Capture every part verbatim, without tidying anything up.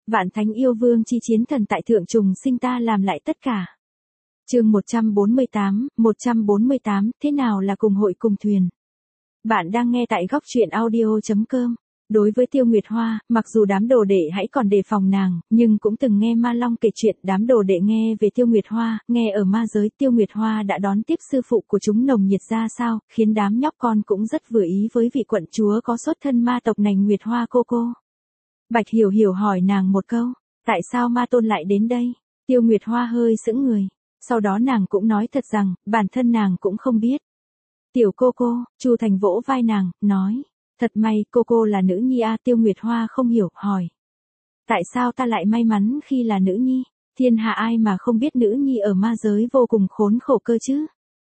Vạn thánh yêu vương chi chiến thần tại thượng trùng sinh ta làm lại tất cả. Chương một trăm bốn mươi tám, một trăm bốn mươi tám, thế nào là cùng hội cùng thuyền? Bạn đang nghe tại góc truyện audio chấm com. Đối với Tiêu Nguyệt Hoa, mặc dù đám đồ đệ hãy còn đề phòng nàng, nhưng cũng từng nghe Ma Long kể chuyện đám đồ đệ nghe về Tiêu Nguyệt Hoa, nghe ở ma giới Tiêu Nguyệt Hoa đã đón tiếp sư phụ của chúng nồng nhiệt ra sao, khiến đám nhóc con cũng rất vừa ý với vị quận chúa có xuất thân ma tộc này Nguyệt Hoa cô cô. Bạch Hiểu Hiểu hỏi nàng một câu, tại sao ma tôn lại đến đây? Tiêu Nguyệt Hoa hơi sững người, sau đó nàng cũng nói thật rằng, bản thân nàng cũng không biết. Tiểu cô cô, Chu Thành vỗ vai nàng, nói. Thật may, cô cô là nữ nhi a. Tiêu Nguyệt Hoa không hiểu, hỏi. Tại sao ta lại may mắn khi là nữ nhi? Thiên hạ ai mà không biết nữ nhi ở ma giới vô cùng khốn khổ cơ chứ?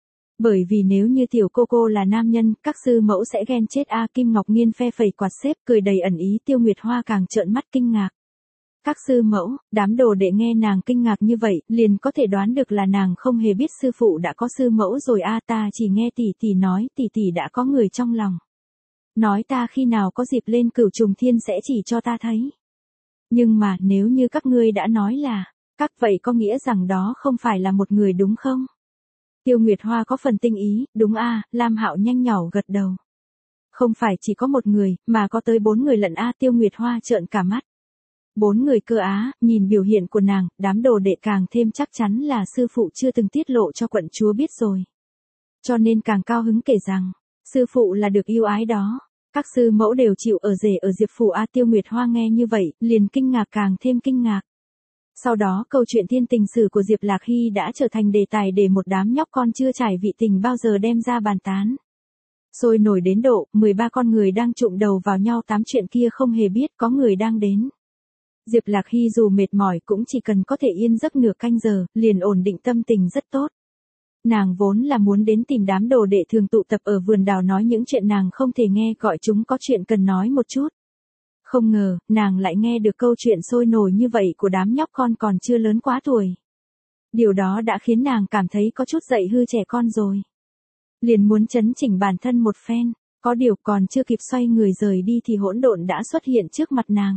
Bởi vì nếu như tiểu cô cô là nam nhân, các sư mẫu sẽ ghen chết a. Kim Ngọc Nghiên phe phẩy quạt xếp cười đầy ẩn ý. Tiêu Nguyệt Hoa càng trợn mắt kinh ngạc. Các sư mẫu, đám đồ đệ nghe nàng kinh ngạc như vậy, liền có thể đoán được là nàng không hề biết sư phụ đã có sư mẫu rồi a. Ta chỉ nghe tỷ tỷ nói, tỷ tỷ đã có người trong lòng. Nói ta khi nào có dịp lên Cửu Trùng Thiên sẽ chỉ cho ta thấy. Nhưng mà nếu như các ngươi đã nói là, các vậy có nghĩa rằng đó không phải là một người đúng không? Tiêu Nguyệt Hoa có phần tinh ý, đúng a. Lam Hạo nhanh nhỏ gật đầu. Không phải chỉ có một người, mà có tới bốn người lận a. Tiêu Nguyệt Hoa trợn cả mắt. Bốn người cơ á, nhìn biểu hiện của nàng, đám đồ đệ càng thêm chắc chắn là sư phụ chưa từng tiết lộ cho quận chúa biết rồi. Cho nên càng cao hứng kể rằng, sư phụ là được yêu ái đó. Các sư mẫu đều chịu ở rể ở Diệp Phủ a. Tiêu Nguyệt Hoa nghe như vậy, liền kinh ngạc càng thêm kinh ngạc. Sau đó câu chuyện thiên tình sử của Diệp Lạc Hy đã trở thành đề tài để một đám nhóc con chưa trải vị tình bao giờ đem ra bàn tán. Sôi nổi đến độ, mười ba con người đang trụm đầu vào nhau tám chuyện kia không hề biết có người đang đến. Diệp Lạc Hy dù mệt mỏi cũng chỉ cần có thể yên giấc nửa canh giờ, liền ổn định tâm tình rất tốt. Nàng vốn là muốn đến tìm đám đồ đệ thường tụ tập ở vườn đào nói những chuyện nàng không thể nghe, gọi chúng có chuyện cần nói một chút. Không ngờ, nàng lại nghe được câu chuyện sôi nổi như vậy của đám nhóc con còn chưa lớn quá tuổi. Điều đó đã khiến nàng cảm thấy có chút dạy hư trẻ con rồi. Liền muốn chấn chỉnh bản thân một phen, có điều còn chưa kịp xoay người rời đi thì hỗn độn đã xuất hiện trước mặt nàng.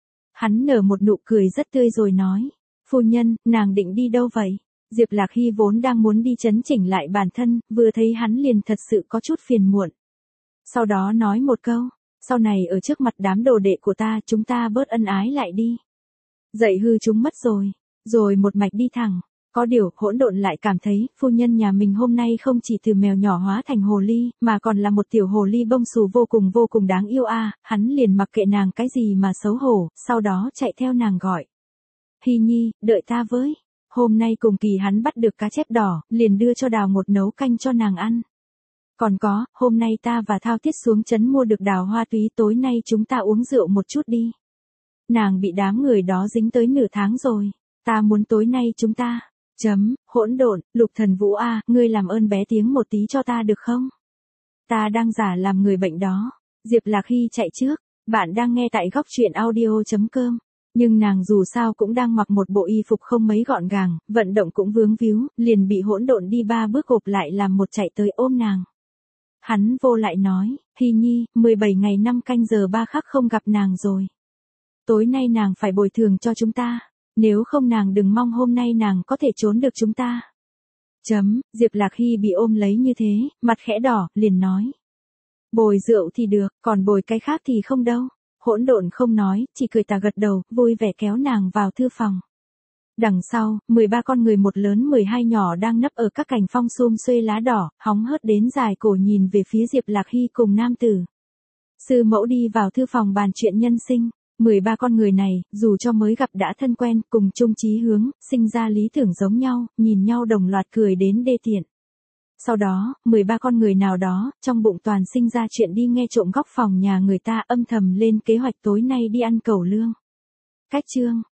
Hắn nở một nụ cười rất tươi rồi nói, phu nhân, nàng định đi đâu vậy? Diệp Lạc Hy vốn đang muốn đi chấn chỉnh lại bản thân, vừa thấy hắn liền thật sự có chút phiền muộn. Sau đó nói một câu, sau này ở trước mặt đám đồ đệ của ta chúng ta bớt ân ái lại đi. Dạy hư chúng mất rồi, rồi một mạch đi thẳng. Có điều, hỗn độn lại cảm thấy, phu nhân nhà mình hôm nay không chỉ từ mèo nhỏ hóa thành hồ ly, mà còn là một tiểu hồ ly bông xù vô cùng vô cùng đáng yêu a. Hắn liền mặc kệ nàng cái gì mà xấu hổ, sau đó chạy theo nàng gọi. Hy nhi, đợi ta với. Hôm nay cùng kỳ hắn bắt được cá chép đỏ, liền đưa cho Đào Ngột nấu canh cho nàng ăn. Còn có, hôm nay ta và Thao Thiết xuống trấn mua được đào hoa túy, tối nay chúng ta uống rượu một chút đi. Nàng bị đám người đó dính tới nửa tháng rồi, ta muốn tối nay chúng ta, chấm, hỗn độn, Lục Thần Vũ a, ngươi làm ơn bé tiếng một tí cho ta được không? Ta đang giả làm người bệnh đó. Diệp Lạc Hy chạy trước, bạn đang nghe tại góc truyện audio chấm com. Nhưng nàng dù sao cũng đang mặc một bộ y phục không mấy gọn gàng, vận động cũng vướng víu, liền bị hỗn độn đi ba bước gộp lại làm một chạy tới ôm nàng. Hắn vô lại nói, Hy nhi, mười bảy ngày năm canh giờ ba khắc không gặp nàng rồi. Tối nay nàng phải bồi thường cho chúng ta, nếu không nàng đừng mong hôm nay nàng có thể trốn được chúng ta. Chấm, Diệp Lạc Hy bị ôm lấy như thế, mặt khẽ đỏ, liền nói. Bồi rượu thì được, còn bồi cái khác thì không đâu. Hỗn độn không nói, chỉ cười tà gật đầu, vui vẻ kéo nàng vào thư phòng. Đằng sau, mười ba con người một lớn mười hai nhỏ đang nấp ở các cành phong xum xuê lá đỏ, hóng hớt đến dài cổ nhìn về phía Diệp Lạc Hy cùng nam tử. Sư mẫu đi vào thư phòng bàn chuyện nhân sinh, mười ba con người này, dù cho mới gặp đã thân quen, cùng chung chí hướng, sinh ra lý tưởng giống nhau, nhìn nhau đồng loạt cười đến đê tiện. Sau đó, mười ba con người nào đó, trong bụng toàn sinh ra chuyện đi nghe trộm góc phòng nhà người ta, âm thầm lên kế hoạch tối nay đi ăn cẩu lương. Cách chương